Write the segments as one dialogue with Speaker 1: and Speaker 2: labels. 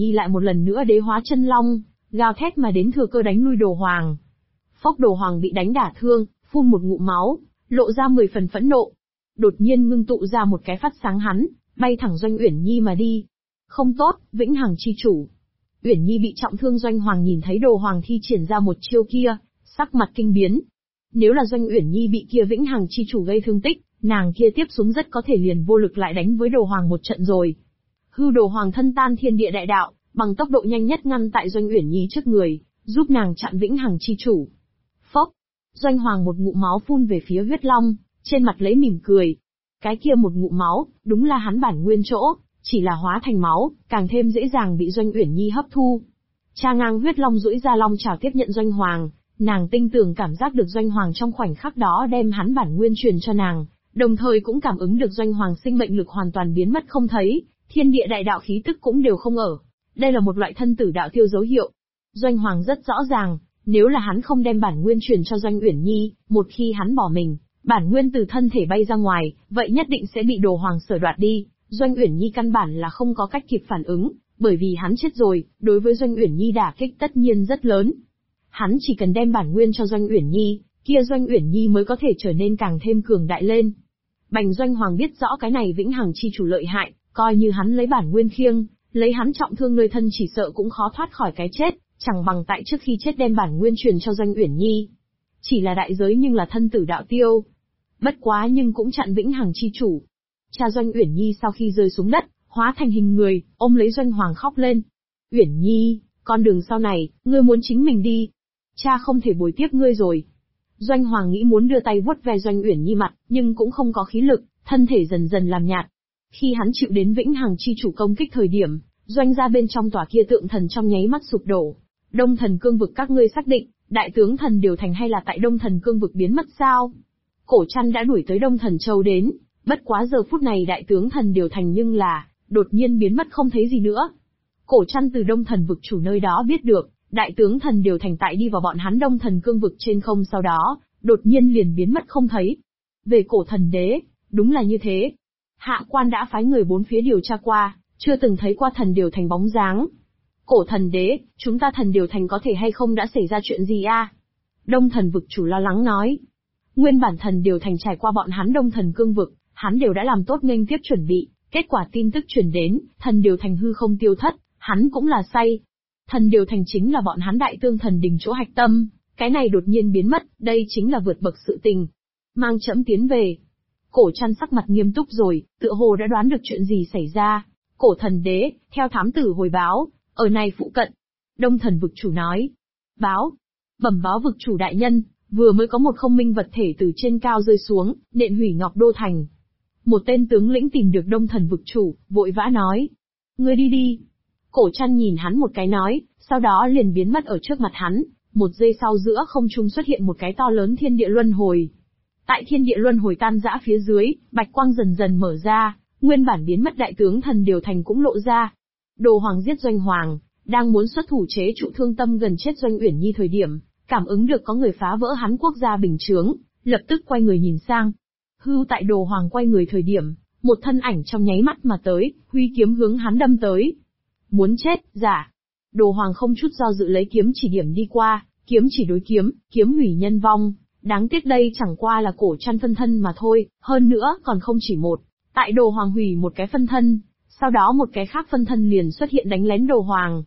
Speaker 1: Nhi lại một lần nữa đế hóa chân long, gào thét mà đến thừa cơ đánh lui Đồ Hoàng. Phốc, Đồ Hoàng bị đánh đả thương, phun một ngụm máu, lộ ra 10 phần phẫn nộ. Đột nhiên ngưng tụ ra một cái phát sáng hắn, bay thẳng Doanh Uyển Nhi mà đi. Không tốt, Vĩnh Hằng chi chủ. Uyển Nhi bị trọng thương, Doanh Hoàng nhìn thấy Đồ Hoàng thi triển ra một chiêu kia, sắc mặt kinh biến. Nếu là Doanh Uyển Nhi bị kia Vĩnh Hằng chi chủ gây thương tích, nàng kia tiếp xuống rất có thể liền vô lực lại đánh với Đồ Hoàng một trận rồi. Hư Đồ Hoàng thân tan thiên địa đại đạo, bằng tốc độ nhanh nhất ngăn tại Doanh Uyển Nhi trước người, giúp nàng chặn Vĩnh Hằng chi chủ. Phốc, Doanh Hoàng một ngụm máu phun về phía huyết long, trên mặt lấy mỉm cười. Cái kia một ngụm máu, đúng là hắn bản nguyên chỗ, chỉ là hóa thành máu, càng thêm dễ dàng bị Doanh Uyển Nhi hấp thu. Cha ngang huyết long duỗi ra long chảo tiếp nhận Doanh Hoàng, nàng tinh tường cảm giác được Doanh Hoàng trong khoảnh khắc đó đem hắn bản nguyên truyền cho nàng, đồng thời cũng cảm ứng được Doanh Hoàng sinh mệnh lực hoàn toàn biến mất không thấy, thiên địa đại đạo khí tức cũng đều không ở. Đây là một loại thân tử đạo tiêu dấu hiệu. Doanh Hoàng rất rõ ràng, nếu là hắn không đem bản nguyên truyền cho Doanh Uyển Nhi, một khi hắn bỏ mình, bản nguyên từ thân thể bay ra ngoài, vậy nhất định sẽ bị Đồ Hoàng sở đoạt đi. Doanh Uyển Nhi căn bản là không có cách kịp phản ứng, bởi vì hắn chết rồi, đối với Doanh Uyển Nhi đả kích tất nhiên rất lớn. Hắn chỉ cần đem bản nguyên cho Doanh Uyển Nhi, kia Doanh Uyển Nhi mới có thể trở nên càng thêm cường đại lên. Bành Doanh Hoàng biết rõ cái này Vĩnh Hằng chi chủ lợi hại, coi như hắn lấy bản nguyên khiêng, lấy hắn trọng thương nơi thân chỉ sợ cũng khó thoát khỏi cái chết, chẳng bằng tại trước khi chết đem bản nguyên truyền cho Doanh Uyển Nhi. Chỉ là đại giới nhưng là thân tử đạo tiêu. Bất quá nhưng cũng chặn Vĩnh Hằng chi chủ. Cha Doanh Uyển Nhi sau khi rơi xuống đất, hóa thành hình người, ôm lấy Doanh Hoàng khóc lên. Uyển Nhi, con đường sau này, ngươi muốn chính mình đi. Cha không thể bồi tiếp ngươi rồi. Doanh Hoàng nghĩ muốn đưa tay vuốt ve Doanh Uyển Nhi mặt, nhưng cũng không có khí lực, thân thể dần dần làm nhạt. Khi hắn chịu đến Vĩnh Hằng chi chủ công kích thời điểm, Doanh gia bên trong tòa kia tượng thần trong nháy mắt sụp đổ. Đông Thần Cương vực các ngươi xác định, đại tướng thần Điều Thành hay là tại Đông Thần Cương vực biến mất sao? Cổ Trăn đã đuổi tới Đông Thần Châu đến, bất quá giờ phút này đại tướng thần Điều Thành nhưng là, đột nhiên biến mất không thấy gì nữa. Cổ Trăn từ Đông Thần vực chủ nơi đó biết được, đại tướng thần Điều Thành tại đi vào bọn hắn Đông Thần Cương vực trên không sau đó, đột nhiên liền biến mất không thấy. Về Cổ Thần Đế, đúng là như thế. Hạ quan đã phái người bốn phía điều tra qua, chưa từng thấy qua thần Điều Thành bóng dáng. Cổ Thần Đế, chúng ta thần Điều Thành có thể hay không đã xảy ra chuyện gì a? Đông Thần vực chủ lo lắng nói. Nguyên bản thần Điều Thành trải qua bọn hắn Đông Thần Cương vực, hắn đều đã làm tốt nghênh tiếp chuẩn bị, kết quả tin tức truyền đến, thần Điều Thành hư không tiêu thất, hắn cũng là say. Thần Điều Thành chính là bọn hắn Đại Tương Thần Đình chỗ hạch tâm, cái này đột nhiên biến mất, đây chính là vượt bậc sự tình. Mang trẫm tiến về. Cổ Trăn sắc mặt nghiêm túc rồi, tựa hồ đã đoán được chuyện gì xảy ra. Cổ Thần Đế, theo thám tử hồi báo, ở này phụ cận. Đông Thần vực chủ nói. Báo. Bẩm báo vực chủ đại nhân, vừa mới có một không minh vật thể từ trên cao rơi xuống, nện hủy Ngọc Đô Thành. Một tên tướng lĩnh tìm được Đông Thần vực chủ, vội vã nói. Ngươi đi đi. Cổ Trăn nhìn hắn một cái nói, sau đó liền biến mất ở trước mặt hắn, một giây sau giữa không trung xuất hiện một cái to lớn thiên địa luân hồi. Tại thiên địa luân hồi tan rã phía dưới, bạch quang dần dần mở ra, nguyên bản biến mất đại tướng thần Điều Thành cũng lộ ra. Đồ Hoàng giết Doanh Hoàng, đang muốn xuất thủ chế trụ thương tâm gần chết Doanh Uyển Nhi thời điểm, cảm ứng được có người phá vỡ hắn quốc gia bình chướng, lập tức quay người nhìn sang. Hưu tại Đồ Hoàng quay người thời điểm, một thân ảnh trong nháy mắt mà tới, huy kiếm hướng hắn đâm tới. Muốn chết, giả. Đồ Hoàng không chút do dự lấy kiếm chỉ điểm đi qua, kiếm chỉ đối kiếm, kiếm hủy nhân vong. Đáng tiếc đây chẳng qua là Cổ Trăn phân thân mà thôi, hơn nữa còn không chỉ một. Tại Đồ Hoàng hủy một cái phân thân, sau đó một cái khác phân thân liền xuất hiện đánh lén Đồ Hoàng.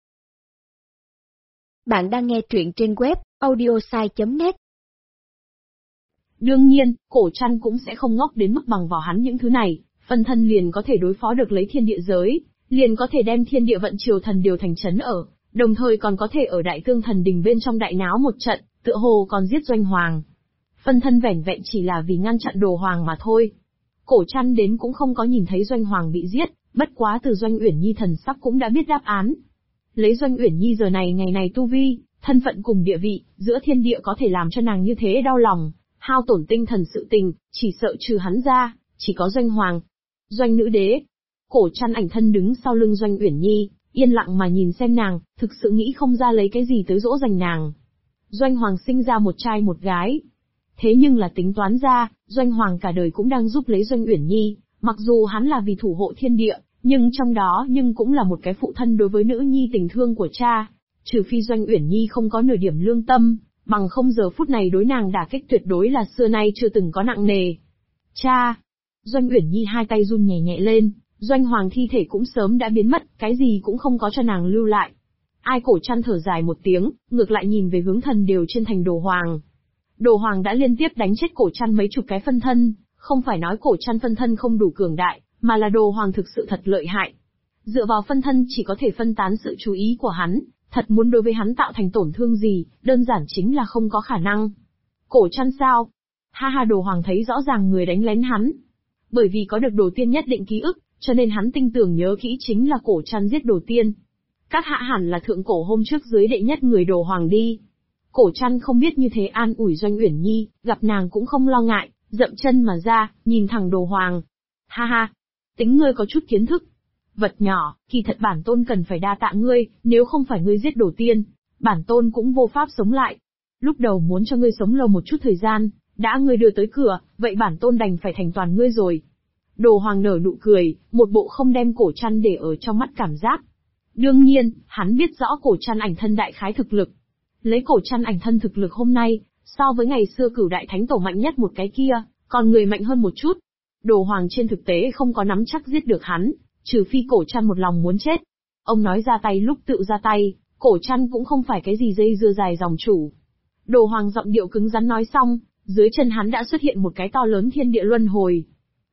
Speaker 2: Bạn đang nghe truyện trên web audiosai.net.
Speaker 1: Đương nhiên, Cổ Trăn cũng sẽ không ngốc đến mức bằng vào hắn những thứ này, phân thân liền có thể đối phó được lấy thiên địa giới, liền có thể đem thiên địa vận triều thần Điều Thành trấn ở, đồng thời còn có thể ở Đại Tương Thần Đình bên trong đại náo một trận, tựa hồ còn giết Doanh Hoàng. Phân thân vẻn vẹn chỉ là vì ngăn chặn Đồ Hoàng mà thôi. Cổ Trăn đến cũng không có nhìn thấy Doanh Hoàng bị giết, bất quá từ Doanh Uyển Nhi thần sắc cũng đã biết đáp án. Lấy Doanh Uyển Nhi giờ này ngày này tu vi, thân phận cùng địa vị, giữa thiên địa có thể làm cho nàng như thế đau lòng, hao tổn tinh thần sự tình, chỉ sợ trừ hắn ra, chỉ có Doanh Hoàng. Doanh nữ đế. Cổ Trăn ảnh thân đứng sau lưng Doanh Uyển Nhi, yên lặng mà nhìn xem nàng, thực sự nghĩ không ra lấy cái gì tới dỗ dành nàng. Doanh Hoàng sinh ra một trai một gái. Thế nhưng là tính toán ra, Doanh Hoàng cả đời cũng đang giúp lấy Doanh Uyển Nhi, mặc dù hắn là vì thủ hộ thiên địa, Nhưng trong đó cũng là một cái phụ thân đối với nữ nhi tình thương của cha. Trừ phi Doanh Uyển Nhi không có nửa điểm lương tâm, bằng không giờ phút này đối nàng đả kích tuyệt đối là xưa nay chưa từng có nặng nề. Cha! Doanh Uyển Nhi hai tay run nhẹ nhẹ lên, Doanh Hoàng thi thể cũng sớm đã biến mất, cái gì cũng không có cho nàng lưu lại. Ai Cổ Trăn thở dài một tiếng, ngược lại nhìn về hướng thần đều trên thành Đồ Hoàng. Đồ Hoàng đã liên tiếp đánh chết Cổ Trăn mấy chục cái phân thân, không phải nói Cổ Trăn phân thân không đủ cường đại, mà là Đồ Hoàng thực sự thật lợi hại. Dựa vào phân thân chỉ có thể phân tán sự chú ý của hắn, thật muốn đối với hắn tạo thành tổn thương gì, đơn giản chính là không có khả năng. Cổ Trăn sao? Ha ha, Đồ Hoàng thấy rõ ràng người đánh lén hắn. Bởi vì có được Đồ Tiên nhất định ký ức, cho nên hắn tinh tưởng nhớ kỹ chính là Cổ Trăn giết Đồ Tiên. Các hạ hẳn là thượng cổ hôm trước dưới đệ nhất người Đồ Hoàng đi. Cổ Trăn không biết như thế an ủi Doanh Uyển Nhi, gặp nàng cũng không lo ngại, dậm chân mà ra, nhìn thẳng Đồ Hoàng. Ha ha, tính ngươi có chút kiến thức. Vật nhỏ, kỳ thật bản tôn cần phải đa tạ ngươi, nếu không phải ngươi giết Đồ Tiên, bản tôn cũng vô pháp sống lại. Lúc đầu muốn cho ngươi sống lâu một chút thời gian, đã ngươi đưa tới cửa, vậy bản tôn đành phải thành toàn ngươi rồi. Đồ Hoàng nở nụ cười, một bộ không đem Cổ Trăn để ở trong mắt cảm giác. Đương nhiên, hắn biết rõ Cổ Trăn ảnh thân đại khái thực lực. Lấy Cổ Trăn ảnh thân thực lực hôm nay, so với ngày xưa Cửu Đại Thánh Tổ mạnh nhất một cái kia, còn người mạnh hơn một chút. Đồ Hoàng trên thực tế không có nắm chắc giết được hắn, trừ phi Cổ Trăn một lòng muốn chết. Ông nói ra tay lúc tự ra tay, Cổ Trăn cũng không phải cái gì dây dưa dài dòng chủ. Đồ Hoàng giọng điệu cứng rắn nói xong, dưới chân hắn đã xuất hiện một cái to lớn thiên địa luân hồi.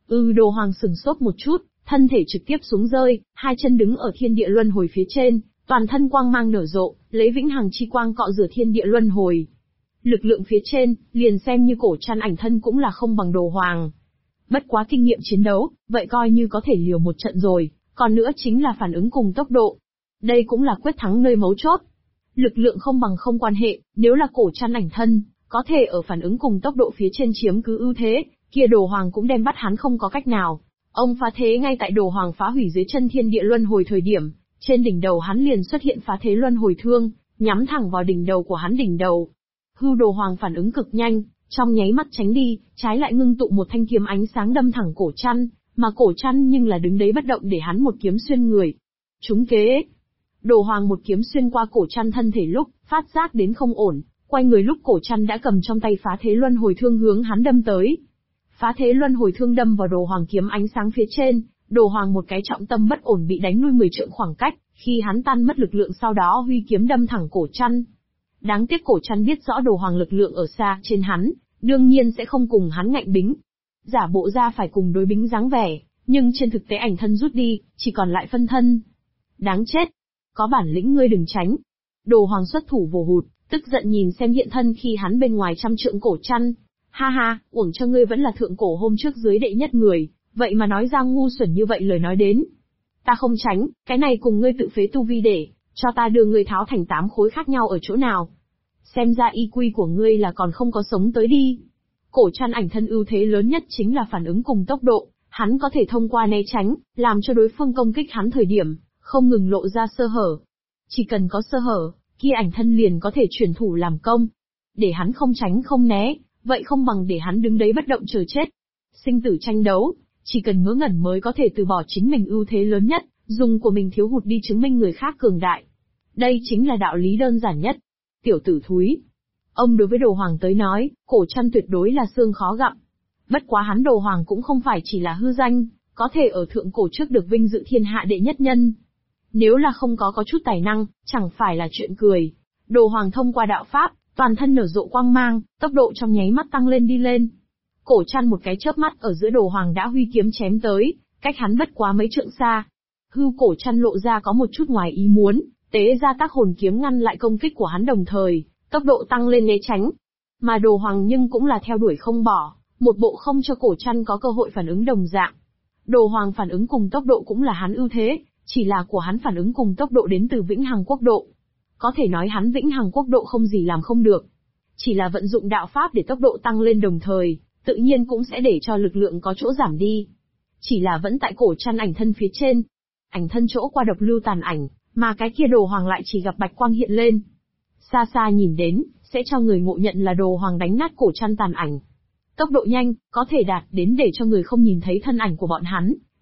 Speaker 1: Đồ Hoàng sừng sốt một chút, thân thể trực tiếp xuống rơi, hai chân đứng ở thiên địa luân hồi phía trên, toàn thân quang mang nở rộ, lấy vĩnh hằng chi quang cọ rửa thiên địa luân hồi. Lực lượng phía trên, liền xem như Cổ Trăn ảnh thân cũng là không bằng Đồ Hoàng. Bất quá kinh nghiệm chiến đấu, vậy coi như có thể liều một trận rồi, còn nữa chính là phản ứng cùng tốc độ. Đây cũng là quyết thắng nơi mấu chốt. Lực lượng không bằng không quan hệ, nếu là Cổ Trăn ảnh thân, có thể ở phản ứng cùng tốc độ phía trên chiếm cứ ưu thế, kia Đồ Hoàng cũng đem bắt hắn không có cách nào. Ông phá thế ngay tại Đồ Hoàng phá hủy dưới chân thiên địa luân hồi thời điểm, trên đỉnh đầu hắn liền xuất hiện phá thế luân hồi thương, nhắm thẳng vào đỉnh đầu của hắn đỉnh đầu. Đồ Hoàng phản ứng cực nhanh, trong nháy mắt tránh đi, trái lại ngưng tụ một thanh kiếm ánh sáng đâm thẳng Cổ Trăn, mà Cổ Trăn nhưng là đứng đấy bất động để hắn một kiếm xuyên người. Trúng kế. Đồ Hoàng một kiếm xuyên qua Cổ Trăn thân thể lúc, phát giác đến không ổn, quay người lúc Cổ Trăn đã cầm trong tay phá thế luân hồi thương hướng hắn đâm tới. Phá thế luân hồi thương đâm vào Đồ Hoàng kiếm ánh sáng phía trên, Đồ Hoàng một cái trọng tâm bất ổn bị đánh lui 10 trượng khoảng cách, khi hắn tan mất lực lượng sau đó huy kiếm đâm thẳng Cổ Trăn. Đáng tiếc Cổ Trăn biết rõ Đồ Hoàng lực lượng ở xa trên hắn, đương nhiên sẽ không cùng hắn ngạnh bính. Giả bộ ra phải cùng đối bính dáng vẻ, nhưng trên thực tế ảnh thân rút đi, chỉ còn lại phân thân. Đáng chết! Có bản lĩnh ngươi đừng tránh. Đồ Hoàng xuất thủ vồ hụt, tức giận nhìn xem hiện thân khi hắn bên ngoài trăm trượng Cổ Trăn. Ha ha, uổng cho ngươi vẫn là thượng cổ hôm trước dưới đệ nhất người, vậy mà nói ra ngu xuẩn như vậy lời nói đến. Ta không tránh, cái này cùng ngươi tự phế tu vi để, cho ta đưa ngươi tháo thành 8 khối khác nhau ở chỗ nào. Xem ra IQ của ngươi là còn không có sống tới đi. Cổ Trăn ảnh thân ưu thế lớn nhất chính là phản ứng cùng tốc độ, hắn có thể thông qua né tránh, làm cho đối phương công kích hắn thời điểm, không ngừng lộ ra sơ hở. Chỉ cần có sơ hở, kia ảnh thân liền có thể chuyển thủ làm công. Để hắn không tránh không né, vậy không bằng để hắn đứng đấy bất động chờ chết. Sinh tử tranh đấu, chỉ cần ngớ ngẩn mới có thể từ bỏ chính mình ưu thế lớn nhất, dùng của mình thiếu hụt đi chứng minh người khác cường đại. Đây chính là đạo lý đơn giản nhất. Tiểu tử thúi. Ông đối với Đồ Hoàng tới nói, Cổ Trăn tuyệt đối là xương khó gặm. Bất quá hắn Đồ Hoàng cũng không phải chỉ là hư danh, có thể ở thượng cổ trước được vinh dự thiên hạ đệ nhất nhân. Nếu là không có chút tài năng, chẳng phải là chuyện cười. Đồ Hoàng thông qua đạo pháp, toàn thân nở rộ quang mang, tốc độ trong nháy mắt tăng lên đi lên. Cổ Trăn một cái chớp mắt ở giữa Đồ Hoàng đã huy kiếm chém tới, cách hắn bất quá mấy trượng xa. Cổ Trăn lộ ra có một chút ngoài ý muốn, tế ra tác hồn kiếm ngăn lại công kích của hắn đồng thời, tốc độ tăng lên né tránh. Mà Đồ Hoàng nhưng cũng là theo đuổi không bỏ, một bộ không cho Cổ Trăn có cơ hội phản ứng đồng dạng. Đồ Hoàng phản ứng cùng tốc độ cũng là hắn ưu thế, chỉ là của hắn phản ứng cùng tốc độ đến từ vĩnh hằng quốc độ. Có thể nói hắn vĩnh hằng quốc độ không gì làm không được. Chỉ là vận dụng đạo pháp để tốc độ tăng lên đồng thời, tự nhiên cũng sẽ để cho lực lượng có chỗ giảm đi. Chỉ là vẫn tại Cổ Trăn ảnh thân phía trên. Ảnh thân chỗ qua độc lưu tàn ảnh, mà cái kia Đồ Hoàng lại chỉ gặp bạch quang hiện lên. Xa xa nhìn đến, sẽ cho người ngộ nhận là Đồ Hoàng đánh nát Cổ Trăn tàn ảnh. Tốc độ nhanh, có thể đạt đến để cho người không nhìn thấy thân ảnh của bọn hắn,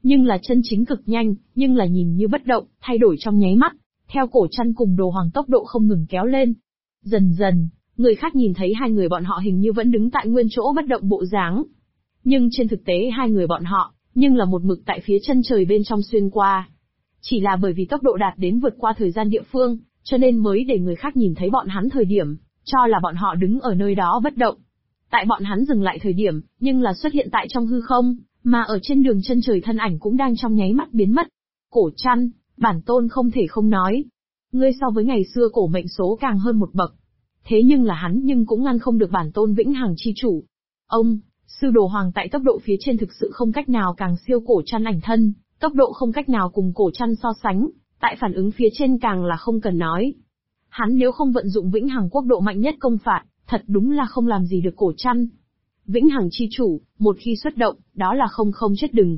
Speaker 1: nhưng là chân chính cực nhanh, nhưng là nhìn như bất động, thay đổi trong nháy mắt. Theo cổ chăn cùng Đồ Hoàng tốc độ không ngừng kéo lên. Dần dần, người khác nhìn thấy hai người bọn họ hình như vẫn đứng tại nguyên chỗ bất động bộ dáng. Nhưng trên thực tế hai người bọn họ, nhưng là một mực tại phía chân trời bên trong xuyên qua. Chỉ là bởi vì tốc độ đạt đến vượt qua thời gian địa phương, cho nên mới để người khác nhìn thấy bọn hắn thời điểm, cho là bọn họ đứng ở nơi đó bất động. Tại bọn hắn dừng lại thời điểm, nhưng là xuất hiện tại trong hư không, mà ở trên đường chân trời thân ảnh cũng đang trong nháy mắt biến mất. Cổ chăn, bản tôn không thể không nói. Ngươi so với ngày xưa cổ mệnh số càng hơn một bậc. Thế nhưng là hắn nhưng cũng ngăn không được bản tôn vĩnh hằng chi chủ. Ông, sư Đồ Hoàng tại tốc độ phía trên thực sự không cách nào càng siêu cổ chăn ảnh thân, tốc độ không cách nào cùng cổ chăn so sánh, tại phản ứng phía trên càng là không cần nói. Hắn nếu không vận dụng vĩnh hằng quốc độ mạnh nhất công phạt, thật đúng là không làm gì được cổ chăn. Vĩnh hằng chi chủ, một khi xuất động, đó là không chết đừng.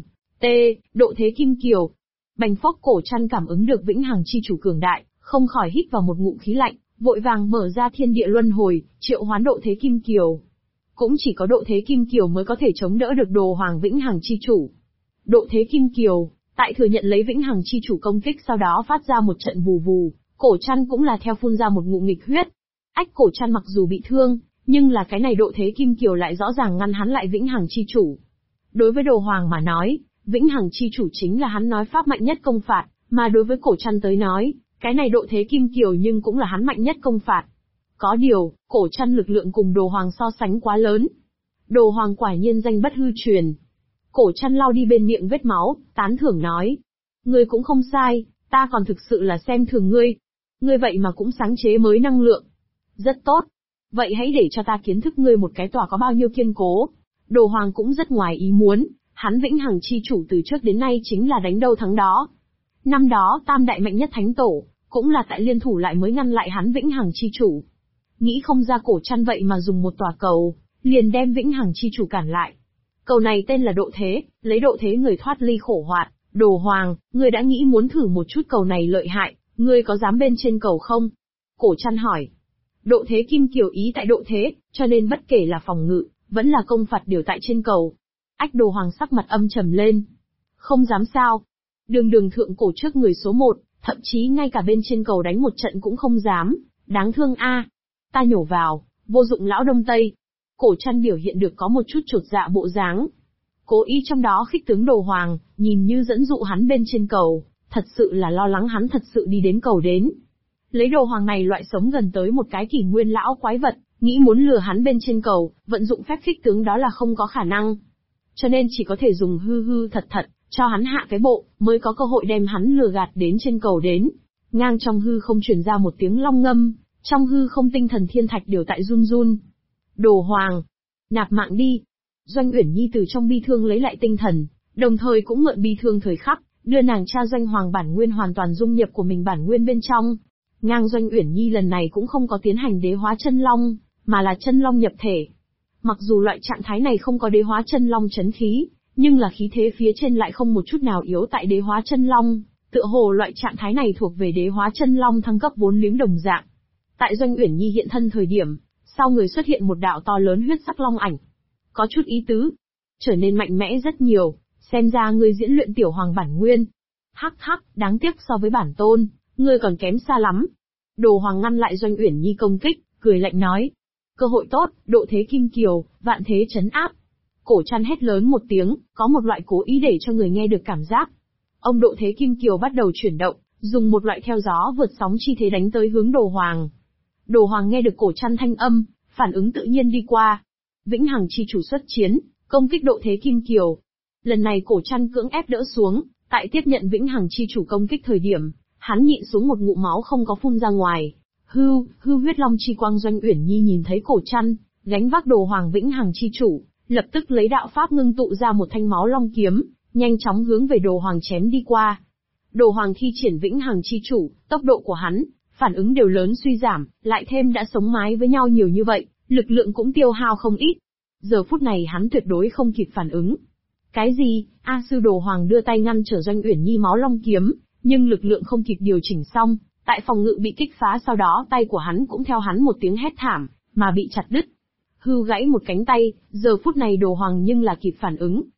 Speaker 1: Độ thế kim kiều. Bành phốc cổ chăn cảm ứng được vĩnh hằng chi chủ cường đại, không khỏi hít vào một ngụm khí lạnh, vội vàng mở ra thiên địa luân hồi, triệu hoán độ thế kim kiều. Cũng chỉ có độ thế kim kiều mới có thể chống đỡ được Đồ Hoàng vĩnh hằng chi chủ. Độ thế kim kiều, tại thừa nhận lấy vĩnh hằng chi chủ công kích sau đó phát ra một trận vù vù, cổ chăn cũng là theo phun ra một ngụm nghịch huyết. Ách cổ chăn mặc dù bị thương, nhưng là cái này độ thế kim kiều lại rõ ràng ngăn hắn lại vĩnh hằng chi chủ. Đối với Đồ Hoàng mà nói, vĩnh hằng chi chủ chính là hắn nói pháp mạnh nhất công phạt, mà đối với cổ chăn tới nói, cái này độ thế kim kiều nhưng cũng là hắn mạnh nhất công phạt. Có điều, cổ chăn lực lượng cùng Đồ Hoàng so sánh quá lớn. Đồ Hoàng quả nhiên danh bất hư truyền. Cổ chăn lau đi bên miệng vết máu, tán thưởng nói. Ngươi cũng không sai, ta còn thực sự là xem thường ngươi. Ngươi vậy mà cũng sáng chế mới năng lượng. Rất tốt. Vậy hãy để cho ta kiến thức ngươi một cái tòa có bao nhiêu kiên cố. Đồ Hoàng cũng rất ngoài ý muốn, hắn vĩnh hằng chi chủ từ trước đến nay chính là đánh đâu thắng đó. Năm đó tam đại mạnh nhất thánh tổ, cũng là tại liên thủ lại mới ngăn lại hắn vĩnh hằng chi chủ. Nghĩ không ra cổ chăn vậy mà dùng một tòa cầu, liền đem vĩnh hằng chi chủ cản lại. Cầu này tên là độ thế, lấy độ thế người thoát ly khổ hoạt. Đồ Hoàng, ngươi đã nghĩ muốn thử một chút cầu này lợi hại, ngươi có dám bên trên cầu không? Cổ chăn hỏi. Độ thế kim kiều ý tại độ thế, cho nên bất kể là phòng ngự, vẫn là công phạt đều tại trên cầu. Ách Đồ Hoàng sắc mặt âm trầm lên. Không dám sao? Đường thượng cổ trước người số 1, thậm chí ngay cả bên trên cầu đánh một trận cũng không dám, đáng thương a. Ta nhổ vào, vô dụng lão Đông Tây. Cổ chăn biểu hiện được có một chút chột dạ bộ dáng. Cố ý trong đó khích tướng Đồ Hoàng, nhìn như dẫn dụ hắn bên trên cầu, thật sự là lo lắng hắn thật sự đi đến cầu đến. Lấy Đồ Hoàng này loại sống gần tới một cái kỷ nguyên lão quái vật, nghĩ muốn lừa hắn bên trên cầu, vận dụng phép khích tướng đó là không có khả năng. Cho nên chỉ có thể dùng hư thật, cho hắn hạ cái bộ, mới có cơ hội đem hắn lừa gạt đến trên cầu đến. Ngang trong hư không truyền ra một tiếng long ngâm, trong hư không tinh thần thiên thạch đều tại run run. Đồ Hoàng, nạp mạng đi. Doanh Uyển Nhi từ trong bi thương lấy lại tinh thần, đồng thời cũng mượn bi thương thời khắc, đưa nàng cha Doanh Hoàng bản nguyên hoàn toàn dung nhập của mình bản nguyên bên trong. Ngang Doanh Uyển Nhi lần này cũng không có tiến hành đế hóa chân long, mà là chân long nhập thể. Mặc dù loại trạng thái này không có đế hóa chân long chấn khí, nhưng là khí thế phía trên lại không một chút nào yếu tại đế hóa chân long, tựa hồ loại trạng thái này thuộc về đế hóa chân long thăng cấp vốn liếng đồng dạng. Tại Doanh Uyển Nhi hiện thân thời điểm, sau người xuất hiện một đạo to lớn huyết sắc long ảnh. Có chút ý tứ, trở nên mạnh mẽ rất nhiều, xem ra ngươi diễn luyện tiểu hoàng bản nguyên. Hắc, đáng tiếc so với bản tôn, ngươi còn kém xa lắm. Đồ Hoàng ngăn lại Doanh Uyển Nhi công kích, cười lạnh nói. Cơ hội tốt, độ thế kim kiều, vạn thế chấn áp. Cổ chăn hét lớn một tiếng, có một loại cố ý để cho người nghe được cảm giác. Ông độ thế kim kiều bắt đầu chuyển động, dùng một loại theo gió vượt sóng chi thế đánh tới hướng Đồ Hoàng. Đồ Hoàng nghe được cổ chăn thanh âm, phản ứng tự nhiên đi qua. Vĩnh hằng chi chủ xuất chiến, công kích độ thế kim kiều. Lần này cổ chăn cưỡng ép đỡ xuống, tại tiếp nhận vĩnh hằng chi chủ công kích thời điểm, hắn nhịn xuống một ngụm máu không có phun ra ngoài. Hư huyết long chi quang. Doanh Uyển Nhi nhìn thấy cổ chăn, gánh vác Đồ Hoàng vĩnh hằng chi chủ, lập tức lấy đạo pháp ngưng tụ ra một thanh máu long kiếm, nhanh chóng hướng về Đồ Hoàng chém đi qua. Đồ Hoàng thi triển vĩnh hằng chi chủ, tốc độ của hắn, phản ứng đều lớn suy giảm, lại thêm đã sống mái với nhau nhiều như vậy, lực lượng cũng tiêu hao không ít. Giờ phút này hắn tuyệt đối không kịp phản ứng. Cái gì? A sư Đồ Hoàng đưa tay ngăn trở Doanh Uyển Nhi máu long kiếm, nhưng lực lượng không kịp điều chỉnh xong, tại phòng ngự bị kích phá sau đó tay của hắn cũng theo hắn một tiếng hét thảm, mà bị chặt đứt. Hư gãy một cánh tay, giờ phút này Đồ Hoàng nhưng là kịp phản ứng,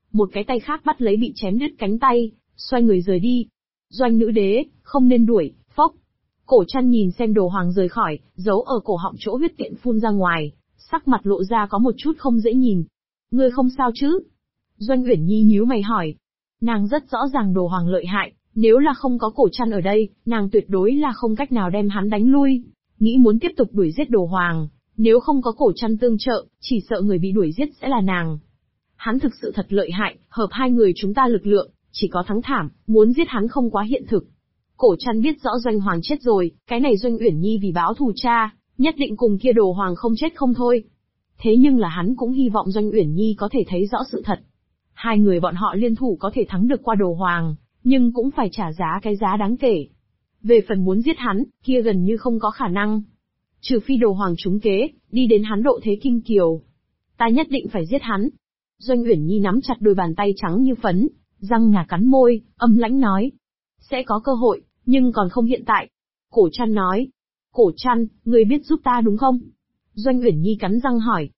Speaker 1: một cái tay khác bắt lấy bị chém đứt cánh tay, xoay người rời đi. Doanh nữ đế, không nên đuổi, phốc. Cổ Trăn nhìn xem Đồ Hoàng rời khỏi, giấu ở cổ họng chỗ huyết tiện phun ra ngoài, sắc mặt lộ ra có một chút không dễ nhìn. Ngươi không sao chứ? Doanh Uyển Nhi nhíu mày hỏi. Nàng rất rõ ràng Đồ Hoàng lợi hại, nếu là không có Cổ Trăn ở đây, nàng tuyệt đối là không cách nào đem hắn đánh lui. Nghĩ muốn tiếp tục đuổi giết Đồ Hoàng, nếu không có Cổ Trăn tương trợ, chỉ sợ người bị đuổi giết sẽ là nàng. Hắn thực sự thật lợi hại, hợp hai người chúng ta lực lượng, chỉ có thắng thảm, muốn giết hắn không quá hiện thực. Cổ Trăn biết rõ Doanh Hoàng chết rồi, cái này Doanh Uyển Nhi vì báo thù cha, nhất định cùng kia Đồ Hoàng không chết không thôi. Thế nhưng là hắn cũng hy vọng Doanh Uyển Nhi có thể thấy rõ sự thật. Hai người bọn họ liên thủ có thể thắng được qua Đồ Hoàng, nhưng cũng phải trả giá cái giá đáng kể. Về phần muốn giết hắn, kia gần như không có khả năng. Trừ phi Đồ Hoàng trúng kế, đi đến hắn độ thế kim kiều. Ta nhất định phải giết hắn. Doanh Uyển Nhi nắm chặt đôi bàn tay trắng như phấn, răng ngà cắn môi, âm lãnh nói. Sẽ có cơ hội, nhưng còn không hiện tại. Cổ Trăn nói. Cổ Trăn, ngươi biết giúp ta đúng không? Doanh Uyển Nhi cắn răng hỏi.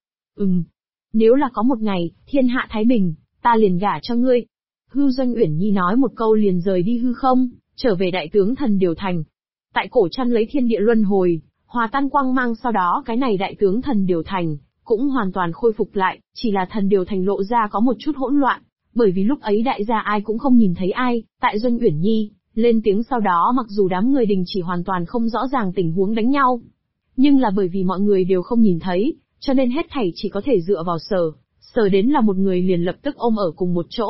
Speaker 1: Nếu là có một ngày, thiên hạ thái bình, ta liền gả cho ngươi. Doanh Uyển Nhi nói một câu liền rời đi hư không, trở về đại tướng thần Điều Thành. Tại Cổ Trăn lấy thiên địa luân hồi, hòa tan quang mang, sau đó cái này đại tướng thần Điều Thành cũng hoàn toàn khôi phục lại, chỉ là thần Điều Thành lộ ra có một chút hỗn loạn, bởi vì lúc ấy đại gia ai cũng không nhìn thấy ai, tại Doanh Uyển Nhi lên tiếng sau đó, mặc dù đám người đình chỉ hoàn toàn không rõ ràng tình huống đánh nhau, nhưng là bởi vì mọi người đều không nhìn thấy, cho nên hết thảy chỉ có thể dựa vào sờ đến là một người liền lập tức ôm ở cùng một chỗ.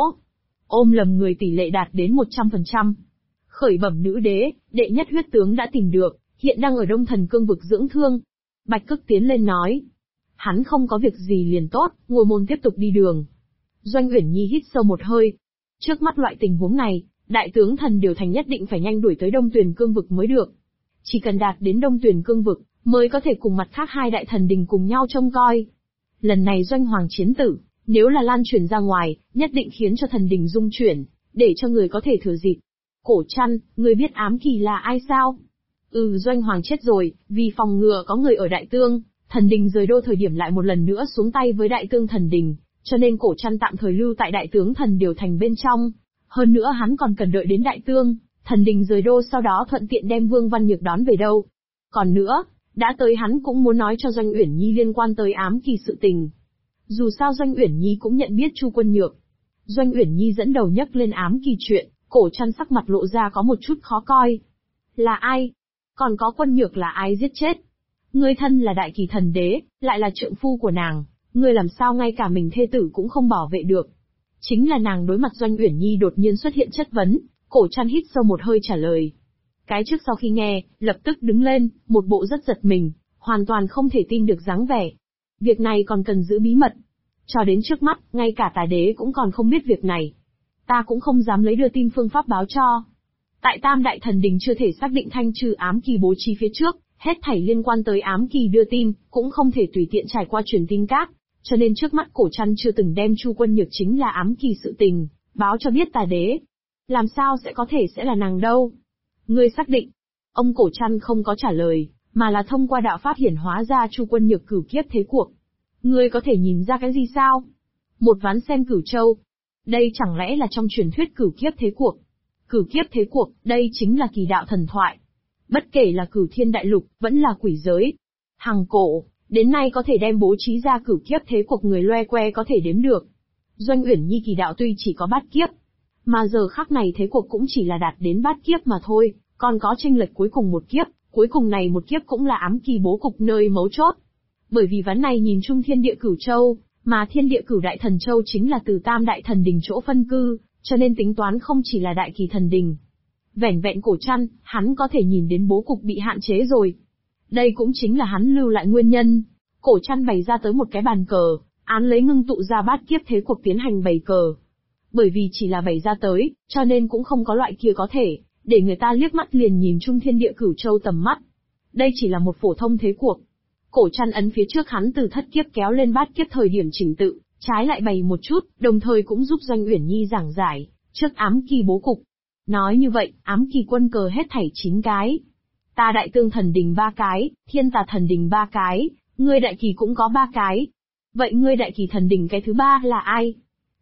Speaker 1: Ôm lầm người tỷ lệ đạt đến 100%. Khởi bẩm nữ đế, đệ nhất huyết tướng đã tìm được, hiện đang ở Đông Thần Cương vực dưỡng thương. Bạch Cức tiến lên nói. Hắn không có việc gì liền tốt, ngồi môn tiếp tục đi đường. Doanh Uyển Nhi hít sâu một hơi. Trước mắt loại tình huống này, đại tướng thần Điều Thành nhất định phải nhanh đuổi tới Đông Tuyền Cương vực mới được. Chỉ cần đạt đến Đông Tuyền Cương vực, mới có thể cùng mặt khác hai đại thần đình cùng nhau trông coi. Lần này Doanh Hoàng chiến tử, nếu là lan truyền ra ngoài, nhất định khiến cho thần đình rung chuyển, để cho người có thể thừa dịp. Cổ Trăn, ngươi biết ám kỳ là ai sao? Doanh Hoàng chết rồi, vì phòng ngừa có người ở Đại Tương, thần đình rời đô thời điểm lại một lần nữa xuống tay với Đại Tương thần đình, cho nên Cổ Trăn tạm thời lưu tại đại tướng thần Điều Thành bên trong. Hơn nữa hắn còn cần đợi đến Đại Tương, thần đình rời đô sau đó thuận tiện đem Vương Văn Nhược đón về đâu. Còn nữa, đã tới hắn cũng muốn nói cho Doanh Uyển Nhi liên quan tới ám kỳ sự tình. Dù sao Doanh Uyển Nhi cũng nhận biết Chu Quân Nhược. Doanh Uyển Nhi dẫn đầu nhắc lên ám kỳ chuyện, Cổ Trăn sắc mặt lộ ra có một chút khó coi. Là ai? Còn có Quân Nhược là ai giết chết? Ngươi thân là đại kỳ thần đế, lại là trượng phu của nàng, ngươi làm sao ngay cả mình thê tử cũng không bảo vệ được? Chính là nàng đối mặt Doanh Uyển Nhi đột nhiên xuất hiện chất vấn, Cổ Trăn hít sâu một hơi trả lời. Cái trước sau khi nghe, lập tức đứng lên, một bộ rất giật mình, hoàn toàn không thể tin được dáng vẻ. Việc này còn cần giữ bí mật. Cho đến trước mắt, ngay cả tà đế cũng còn không biết việc này. Ta cũng không dám lấy đưa tin phương pháp báo cho. Tại Tam Đại Thần Đình chưa thể xác định thanh trừ ám kỳ bố trí phía trước, hết thảy liên quan tới ám kỳ đưa tin, cũng không thể tùy tiện trải qua truyền tin các. Cho nên trước mắt Cổ Trăn chưa từng đem Chu Quân Nhược chính là ám kỳ sự tình, báo cho biết tà đế. Làm sao sẽ có thể sẽ là nàng đâu? Ngươi xác định. Ông Cổ Trăn không có trả lời, mà là thông qua đạo pháp hiển hóa ra Chu Quân Nhược cửu kiếp thế cuộc. Ngươi có thể nhìn ra cái gì sao? Một ván xem cửu châu. Đây chẳng lẽ là trong truyền thuyết cửu kiếp thế cuộc? Cửu kiếp thế cuộc, đây chính là kỳ đạo thần thoại. Bất kể là cửu thiên đại lục, vẫn là quỷ giới. Hằng cổ, đến nay có thể đem bố trí ra cửu kiếp thế cuộc người loe que có thể đếm được. Doanh Uyển Nhi kỳ đạo tuy chỉ có bát kiếp, mà giờ khắc này thế cuộc cũng chỉ là đạt đến bát kiếp mà thôi, còn có chênh lệch cuối cùng một kiếp, cuối cùng này một kiếp cũng là ám kỳ bố cục nơi mấu chốt. Bởi vì ván này nhìn chung thiên địa cửu châu, mà thiên địa cửu đại thần châu chính là từ Tam Đại Thần Đình chỗ phân cư, cho nên tính toán không chỉ là đại kỳ thần đình. Vẻn vẹn Cổ Trăn, hắn có thể nhìn đến bố cục bị hạn chế rồi. Đây cũng chính là hắn lưu lại nguyên nhân. Cổ Trăn bày ra tới một cái bàn cờ, án lấy ngưng tụ ra bát kiếp thế cuộc tiến hành bày cờ. Bởi vì chỉ là bày ra tới, cho nên cũng không có loại kia có thể, để người ta liếc mắt liền nhìn chung thiên địa cửu châu tầm mắt. Đây chỉ là một phổ thông thế cuộc. Cổ Trăn ấn phía trước hắn từ thất kiếp kéo lên bát kiếp thời điểm chỉnh tự, trái lại bày một chút, đồng thời cũng giúp Doanh Uyển Nhi giảng giải, trước ám kỳ bố cục. Nói như vậy, ám kỳ quân cờ hết thảy 9 cái. Ta đại tương thần đình 3 cái, thiên tà thần đình 3 cái, ngươi đại kỳ cũng có 3 cái. Vậy ngươi đại kỳ thần đình cái thứ 3 là ai?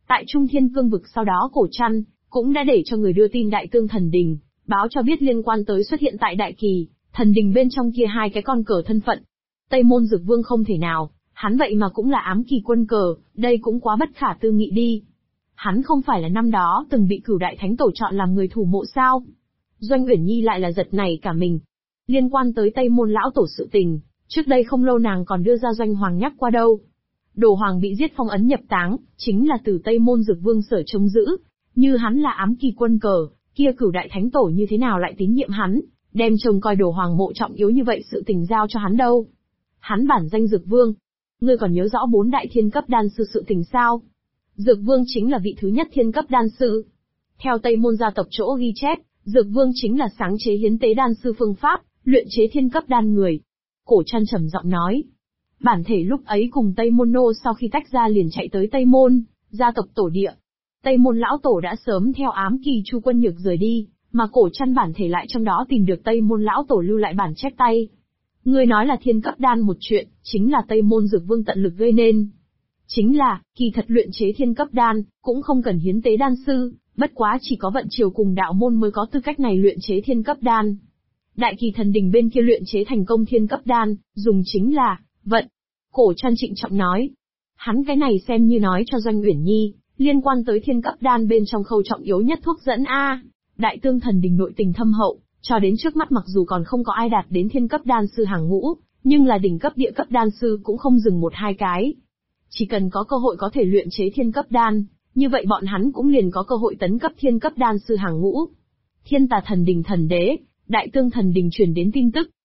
Speaker 1: Tại Trung Thiên Cương vực sau đó Cổ Trăn cũng đã để cho người đưa tin Đại Tương Thần Đình, báo cho biết liên quan tới xuất hiện tại Đại Kỳ Thần Đình bên trong kia hai cái con cờ thân phận. Tây Môn Dược Vương không thể nào, hắn vậy mà cũng là ám kỳ quân cờ, đây cũng quá bất khả tư nghị đi. Hắn không phải là năm đó từng bị Cửu Đại Thánh Tổ chọn làm người thủ mộ sao? Doanh Uyển Nhi lại là giật nảy cả mình. Liên quan tới Tây Môn lão tổ sự tình, trước đây không lâu nàng còn đưa ra Doanh Hoàng nhắc qua đâu. Đồ Hoàng bị giết phong ấn nhập táng, chính là từ Tây Môn Dược Vương sở trông giữ. Như hắn là ám kỳ quân cờ, kia Cửu Đại Thánh Tổ như thế nào lại tín nhiệm hắn, đem trông coi Đồ Hoàng mộ trọng yếu như vậy sự tình giao cho hắn đâu. Hắn bản danh Dược Vương. Ngươi còn nhớ rõ 4 đại thiên cấp đan sư sự tình sao? Dược Vương chính là vị thứ nhất thiên cấp đan sư. Theo Tây Môn gia tộc chỗ ghi chép, Dược Vương chính là sáng chế hiến tế đan sư phương pháp, luyện chế thiên cấp đan người. Cổ Trăn trầm giọng nói. Bản thể lúc ấy cùng Tây Môn Nô sau khi tách ra liền chạy tới Tây Môn, gia tộc tổ địa. Tây Môn lão tổ đã sớm theo ám kỳ Chu Quân Nhược rời đi, mà Cổ Trăn bản thể lại trong đó tìm được Tây Môn lão tổ lưu lại bản chép tay. Ngươi nói là thiên cấp đan một chuyện, chính là Tây Môn Dược Vương tận lực gây nên. Chính là, kỳ thật luyện chế thiên cấp đan, cũng không cần hiến tế đan sư, bất quá chỉ có vận triều cùng đạo môn mới có tư cách này luyện chế thiên cấp đan. Đại Kỳ Thần Đình bên kia luyện chế thành công thiên cấp đan, dùng chính là vận. Cổ Trăn trịnh trọng nói. Hắn cái này xem như nói cho Doanh Uyển Nhi, liên quan tới thiên cấp đan bên trong khâu trọng yếu nhất thuốc dẫn A. Đại Tương Thần Đình nội tình thâm hậu, cho đến trước mắt mặc dù còn không có ai đạt đến thiên cấp đan sư hàng ngũ, nhưng là đỉnh cấp địa cấp đan sư cũng không dừng một hai cái. Chỉ cần có cơ hội có thể luyện chế thiên cấp đan, như vậy bọn hắn cũng liền có cơ hội tấn cấp thiên cấp đan sư hàng ngũ. Thiên Tà Thần Đình thần đế, Đại Tương Thần Đình truyền đến tin tức,